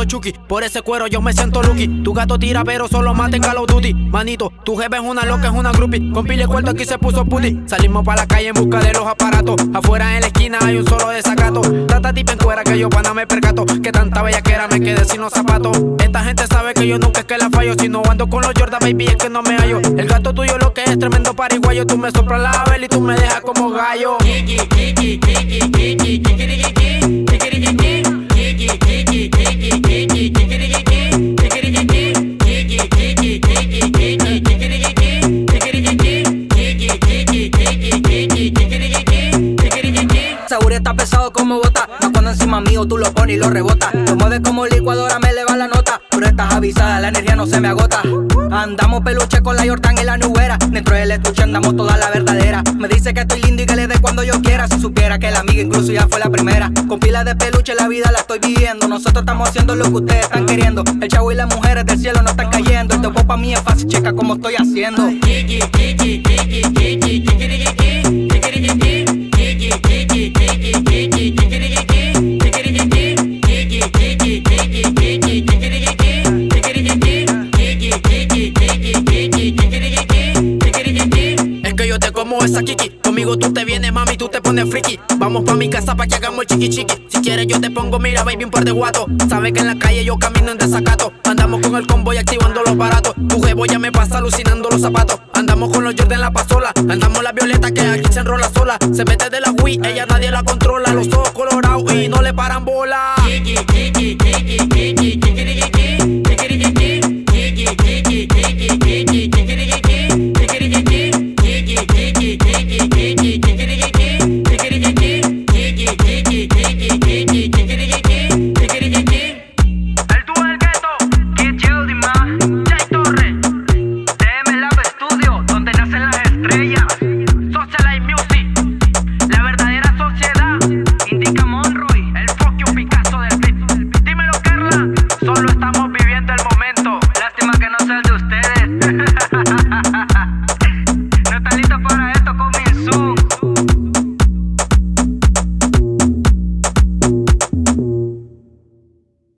los Chucky. Por ese cuero yo me siento lucky. Tu gato tira pero solo mata en Call of Duty. Manito, tu jefe es una loca, es una groupie. Con pile cuarto aquí se puso puti. Salimos pa' la calle en busca de los aparatos. Afuera en la esquina hay un solo desacato. Tanta tipa en cuera que yo pana me percato. Que tanta bellaquera me quedé sin los zapatos. Esta gente sabe que yo nunca es que la fallo. Si no ando con los Jordan, baby, es que no me hallo. El gato tuyo lo que es tremendo pariguayo. Tú me soplas la vela y tú me dejas como gallo. Seguro está pesado como bota. Más cuando encima mío tú lo pones y lo rebotas. Lo mueves como licuadora, me eleva la nota. Pero estás avisada, la energía no se me agota. Andamos peluche con la Jordan y la nubera. Dentro del estuche andamos toda la verdadera. Me dice que estoy lindo y que le dé cuando yo quiera. Si supiera que la amiga incluso ya fue la primera. Con pilas de peluche la vida la estoy viviendo. Nosotros estamos haciendo lo que ustedes están queriendo. El chavo y las mujeres del cielo no están cayendo. Este pa' mí es fácil, checa como estoy haciendo. Es que yo te como esa kiki. Conmigo tú te vienes, mami, tú te pones friki. Vamos pa' mi casa pa' que hagamos el chiqui chiqui. Si quieres yo te pongo, mira, baby, un par de guatos. Sabes que en la calle yo camino en desacato. Andamos con el convoy activando los baratos. Tu jevo ya me pasa alucinando los zapatos. Andamos con los Jordan en la pasola. Andamos la violeta que aquí se enrola sola. Se mete de la Wii, ella nadie la controla. Los ojos colorados y no le paran bola.